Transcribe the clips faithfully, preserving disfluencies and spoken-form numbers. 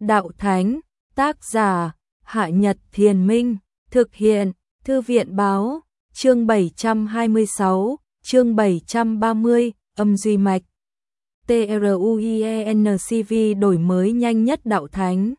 Đạo Thánh, tác giả, Hạ Nhật Thiền Minh, thực hiện, Thư viện Báo, chương bảy trăm hai mươi sáu, chương bảy trăm ba mươi, âm duy mạch. TRUIENCV đổi mới nhanh nhất Đạo Thánh.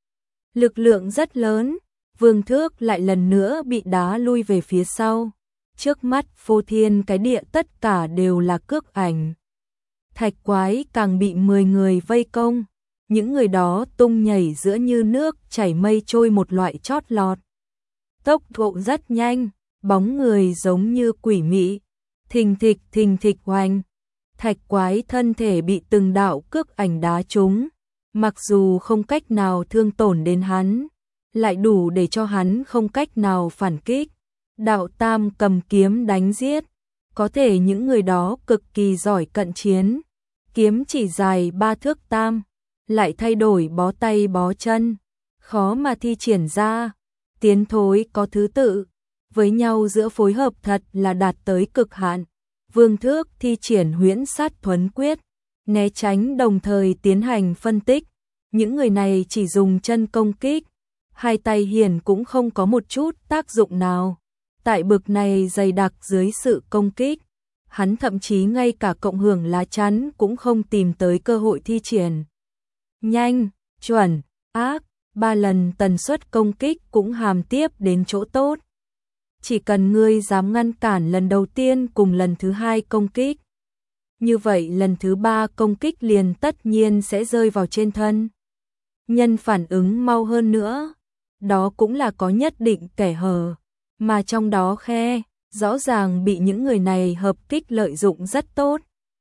Lực lượng rất lớn, Vương Thước lại lần nữa bị đá lui về phía sau. Trước mắt phô thiên cái địa tất cả đều là cước ảnh. Thạch Quái càng bị mười người vây công. Những người đó tung nhảy giữa như nước chảy mây trôi một loại chót lọt. Tốc độ rất nhanh, bóng người giống như quỷ mị. Thình thịch thình thịch hoành. Thạch Quái thân thể bị từng đạo cước ảnh đá trúng. Mặc dù không cách nào thương tổn đến hắn, lại đủ để cho hắn không cách nào phản kích. Đạo Tam cầm kiếm đánh giết. Có thể những người đó cực kỳ giỏi cận chiến. Kiếm chỉ dài ba thước tam, lại thay đổi bó tay bó chân, khó mà thi triển ra. Tiến thối có thứ tự, với nhau giữa phối hợp thật là đạt tới cực hạn. Vương Thước thi triển huyễn sát thuấn quyết, né tránh đồng thời tiến hành phân tích. Những người này chỉ dùng chân công kích, hai tay hiển cũng không có một chút tác dụng nào. Tại bực này dày đặc dưới sự công kích, hắn thậm chí ngay cả cộng hưởng lá chắn cũng không tìm tới cơ hội thi triển. Nhanh, chuẩn, ác, ba lần tần suất công kích cũng hàm tiếp đến chỗ tốt. Chỉ cần ngươi dám ngăn cản lần đầu tiên cùng lần thứ hai công kích, như vậy lần thứ ba công kích liền tất nhiên sẽ rơi vào trên thân. Nhân phản ứng mau hơn nữa, đó cũng là có nhất định kẻ hở, mà trong đó khe, rõ ràng bị những người này hợp kích lợi dụng rất tốt.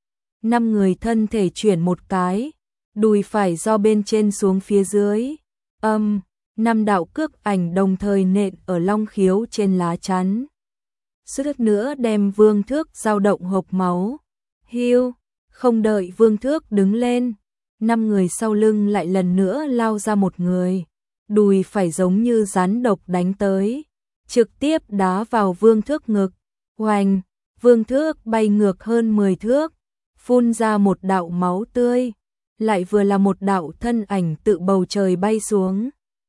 Năm người thân thể chuyển một cái, đùi phải do bên trên xuống phía dưới. Âm, năm đạo cước ảnh đồng thời nện ở long khiếu trên lá chắn. Suýt nữa đem Vương Thước dao động hộc máu. Hiu, không đợi Vương Thước đứng lên, năm người sau lưng lại lần nữa lao ra một người. Đùi phải giống như rắn độc đánh tới, trực tiếp đá vào Vương Thước ngực. Hoành, Vương Thước bay ngược hơn mười thước, phun ra một đạo máu tươi, lại vừa là một đạo thân ảnh tự bầu trời bay xuống.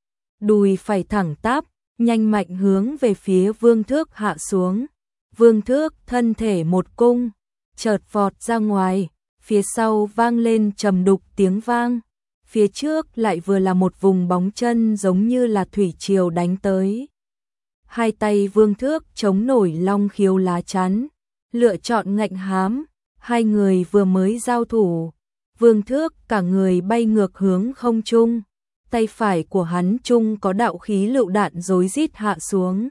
Đùi phải thẳng tắp, nhanh mạnh hướng về phía Vương Thước hạ xuống. Vương Thước thân thể một cung, chợt vọt ra ngoài, phía sau vang lên trầm đục tiếng vang. Phía trước lại vừa là một vùng bóng chân giống như là thủy triều đánh tới. Hai tay Vương Thước chống nổi long khiếu lá chắn, lựa chọn ngạnh hám. Hai người vừa mới giao thủ, Vương Thước cả người bay ngược hướng không trung. Tay phải của hắn trung có đạo khí lựu đạn rối rít hạ xuống.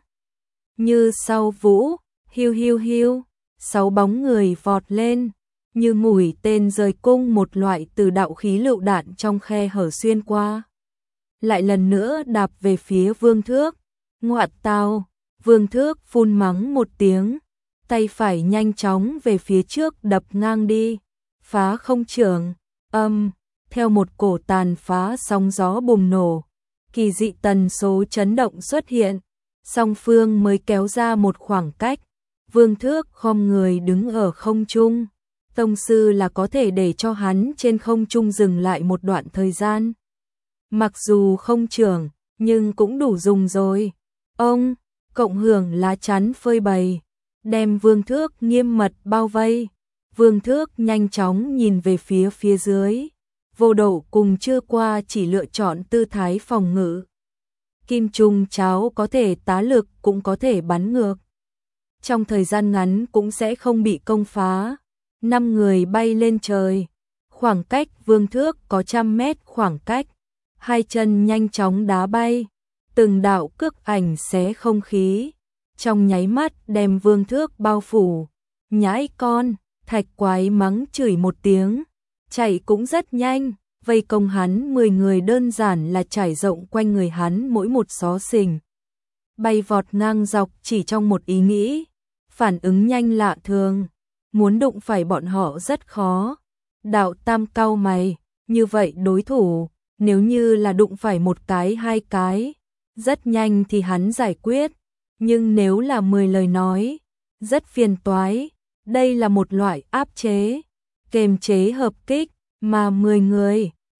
Như sau vũ, hiu hiu hiu, sáu bóng người vọt lên, như mũi tên rời cung một loại từ đạo khí lựu đạn trong khe hở xuyên qua. Lại lần nữa đạp về phía Vương Thước. Ngoạn tào, Vương Thước phun mắng một tiếng, tay phải nhanh chóng về phía trước đập ngang đi. Phá không trưởng, âm, theo một cổ tàn phá sóng gió bùng nổ, kỳ dị tần số chấn động xuất hiện, song phương mới kéo ra một khoảng cách. Vương Thước khom người đứng ở không trung, tông sư là có thể để cho hắn trên không trung dừng lại một đoạn thời gian. Mặc dù không trưởng, nhưng cũng đủ dùng rồi. Ông, cộng hưởng lá chắn phơi bày, đem Vương Thước nghiêm mật bao vây. Vương Thước nhanh chóng nhìn về phía phía dưới. Vô Độ cùng chưa qua chỉ lựa chọn tư thái phòng ngự. Kim Trung Cháo có thể tá lực cũng có thể bắn ngược. Trong thời gian ngắn cũng sẽ không bị công phá. Năm người bay lên trời. Khoảng cách Vương Thước có trăm mét khoảng cách. Hai chân nhanh chóng đá bay. Từng đạo cước ảnh xé không khí. Trong nháy mắt đem Vương Thước bao phủ. Nhãi con, Thạch Quái mắng chửi một tiếng. Chạy cũng rất nhanh, vây công hắn mười người đơn giản là trải rộng quanh người hắn mỗi một xó xình. Bay vọt ngang dọc chỉ trong một ý nghĩ, phản ứng nhanh lạ thường, muốn đụng phải bọn họ rất khó. Đạo Tam cau mày, như vậy đối thủ, nếu như là đụng phải một cái hai cái, rất nhanh thì hắn giải quyết, nhưng nếu là mười lời nói, rất phiền toái. Đây là một loại áp chế, kềm chế hợp kích, mà mười người,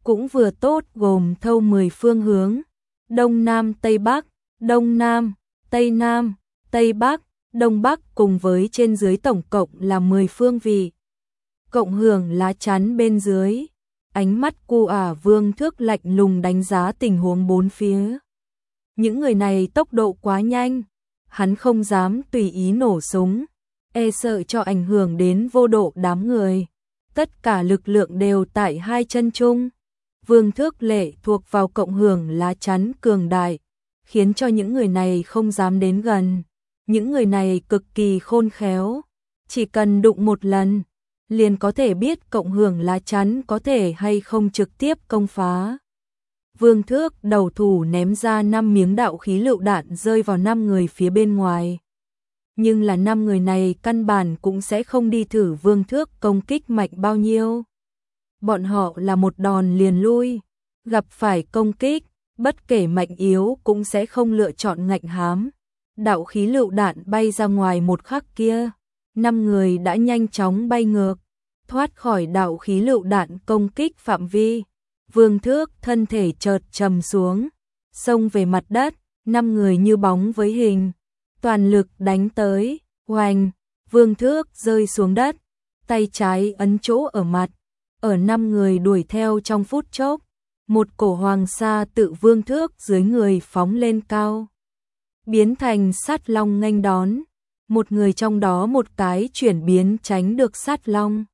cũng vừa tốt, gồm thâu mười phương hướng, Đông Nam Tây Bắc, Đông Nam, Tây Nam, Tây Bắc, Đông Bắc cùng với trên dưới tổng cộng là mười phương vị. Cộng hưởng lá chắn bên dưới, ánh mắt cu ả Vương Thước lạnh lùng đánh giá tình huống bốn phía. Những người này tốc độ quá nhanh, hắn không dám tùy ý nổ súng, e sợ cho ảnh hưởng đến vô độ đám người. Tất cả lực lượng đều tại hai chân chung. Vương Thước lệ thuộc vào cộng hưởng lá chắn cường đại, khiến cho những người này không dám đến gần. Những người này cực kỳ khôn khéo, chỉ cần đụng một lần, liền có thể biết cộng hưởng lá chắn có thể hay không trực tiếp công phá. Vương Thước đầu thủ ném ra năm miếng đạo khí lựu đạn rơi vào năm người phía bên ngoài. Nhưng là năm người này căn bản cũng sẽ không đi thử Vương Thước công kích mạnh bao nhiêu. Bọn họ là một đòn liền lui, gặp phải công kích, bất kể mạnh yếu cũng sẽ không lựa chọn ngạnh hám. Đạo khí lựu đạn bay ra ngoài một khắc kia, năm người đã nhanh chóng bay ngược, thoát khỏi đạo khí lựu đạn công kích phạm vi. Vương Thước thân thể chợt trầm xuống, xông về mặt đất, năm người như bóng với hình, toàn lực đánh tới, oanh, Vương Thước rơi xuống đất, tay trái ấn chỗ ở mặt, ở năm người đuổi theo trong phút chốc, một cổ hoàng sa tự Vương Thước dưới người phóng lên cao, biến thành sát long nghênh đón, một người trong đó một cái chuyển biến tránh được sát long.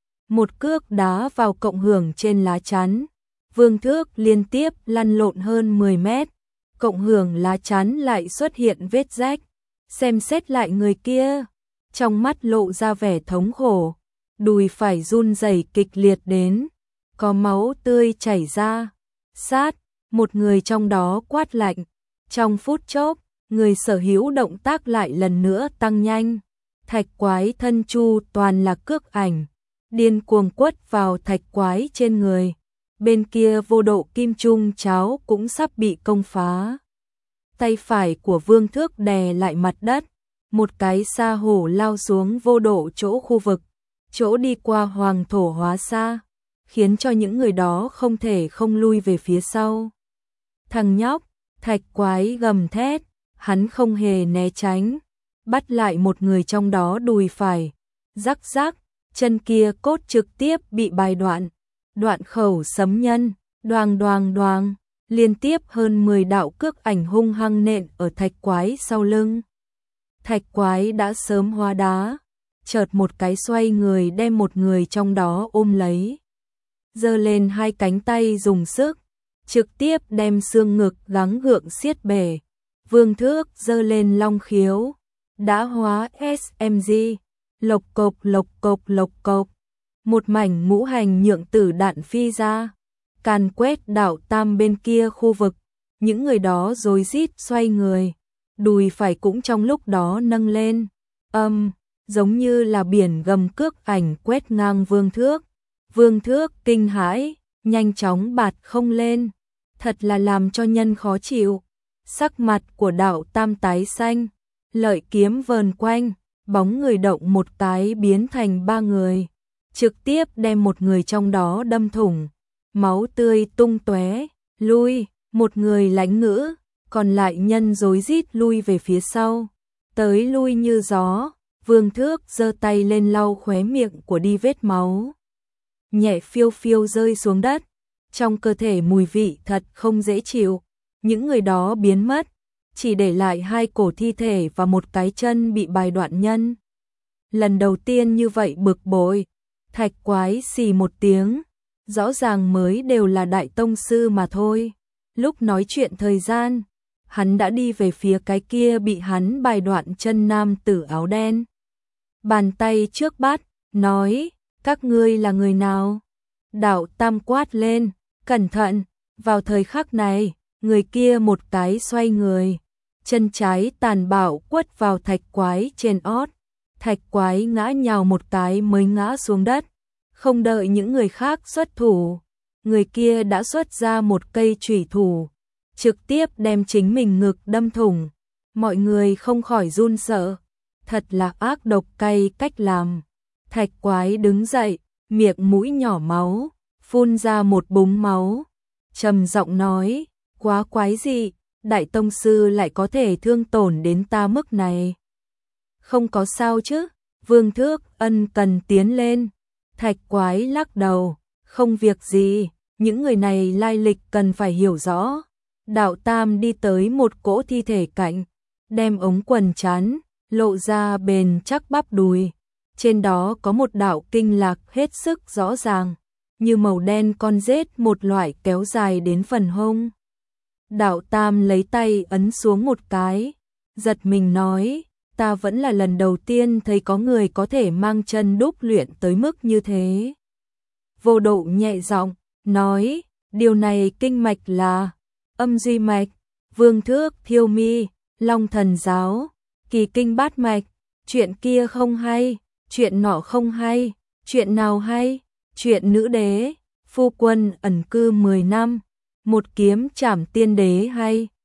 Một cước đá vào cộng hưởng trên lá chắn, Vương Thước liên tiếp lăn lộn hơn mười mét, cộng hưởng lá chắn lại xuất hiện vết rách, xem xét lại người kia, trong mắt lộ ra vẻ thống khổ, đùi phải run rẩy kịch liệt đến, có máu tươi chảy ra. Sát, một người trong đó quát lạnh, trong phút chốc, người sở hữu động tác lại lần nữa tăng nhanh, thạch quái thân chu toàn là cước ảnh, điên cuồng quất vào thạch quái trên người. Bên kia vô độ kim trung cháo cũng sắp bị công phá. Tay phải của Vương Thước đè lại mặt đất, một cái sa hổ lao xuống vô độ chỗ khu vực, chỗ đi qua hoàng thổ hóa sa, khiến cho những người đó không thể không lui về phía sau. Thằng nhóc, thạch quái gầm thét, hắn không hề né tránh, bắt lại một người trong đó đùi phải, rắc rắc, chân kia cốt trực tiếp bị bài đoạn. Đoạn khẩu sấm nhân, đoàng đoàng đoàng, liên tiếp hơn mười đạo cước ảnh hung hăng nện ở thạch quái sau lưng. Thạch quái đã sớm hóa đá, chợt một cái xoay người đem một người trong đó ôm lấy. Giơ lên hai cánh tay dùng sức, trực tiếp đem xương ngực gắng gượng xiết bể. Vương Thước giơ lên long khiếu, đã hóa ét em giê, lộc cộc lộc cộc lộc cộc. Một mảnh ngũ hành nhượng tử đạn phi ra, càn quét đảo tam bên kia khu vực, những người đó rối rít xoay người, đùi phải cũng trong lúc đó nâng lên, âm, um, giống như là biển gầm cước ảnh quét ngang Vương Thước. Vương Thước kinh hãi, nhanh chóng bạt không lên, thật là làm cho nhân khó chịu. Sắc mặt của đảo tam tái xanh, lợi kiếm vờn quanh, bóng người động một cái biến thành ba người. Trực tiếp đem một người trong đó đâm thủng, máu tươi tung tóe, lui, một người lãnh ngữ, còn lại nhân rối rít lui về phía sau, tới lui như gió. Vương Thước giơ tay lên lau khóe miệng của đi vết máu, nhẹ phiêu phiêu rơi xuống đất, trong cơ thể mùi vị thật không dễ chịu. Những người đó biến mất, chỉ để lại hai cổ thi thể và một cái chân bị bài đoạn nhân. Lần đầu tiên như vậy bực bội. Thạch quái xì một tiếng, rõ ràng mới đều là đại tông sư mà thôi. Lúc nói chuyện thời gian, hắn đã đi về phía cái kia bị hắn bài đoạn chân nam tử áo đen. Bàn tay trước bắt, nói, các ngươi là người nào? Đạo tam quát lên, cẩn thận, vào thời khắc này, người kia một cái xoay người, chân trái tàn bạo quất vào thạch quái trên ót. Thạch quái ngã nhào một cái mới ngã xuống đất, không đợi những người khác xuất thủ, người kia đã xuất ra một cây chủy thủ, trực tiếp đem chính mình ngực đâm thủng. Mọi người không khỏi run sợ, thật là ác độc cay cách làm. Thạch quái đứng dậy, miệng mũi nhỏ máu, phun ra một búng máu, trầm giọng nói, quá quái dị, đại tông sư lại có thể thương tổn đến ta mức này. Không có sao chứ? Vương Thước ân cần tiến lên. Thạch Quái lắc đầu, không việc gì, những người này lai lịch cần phải hiểu rõ. Đạo Tam đi tới một cỗ thi thể cạnh, đem ống quần chắn, lộ ra bền chắc bắp đùi. Trên đó có một đạo kinh lạc hết sức rõ ràng, như màu đen con rết một loại kéo dài đến phần hông. Đạo Tam lấy tay ấn xuống một cái, giật mình nói, ta vẫn là lần đầu tiên thấy có người có thể mang chân đúc luyện tới mức như thế. Vô Độ nhẹ giọng nói, điều này kinh mạch là âm duy mạch, Vương Thước thiêu mi, Long Thần giáo, kỳ kinh bát mạch, chuyện kia không hay, chuyện nọ không hay, chuyện nào hay, chuyện nữ đế, phu quân ẩn cư mười năm, một kiếm trảm tiên đế hay.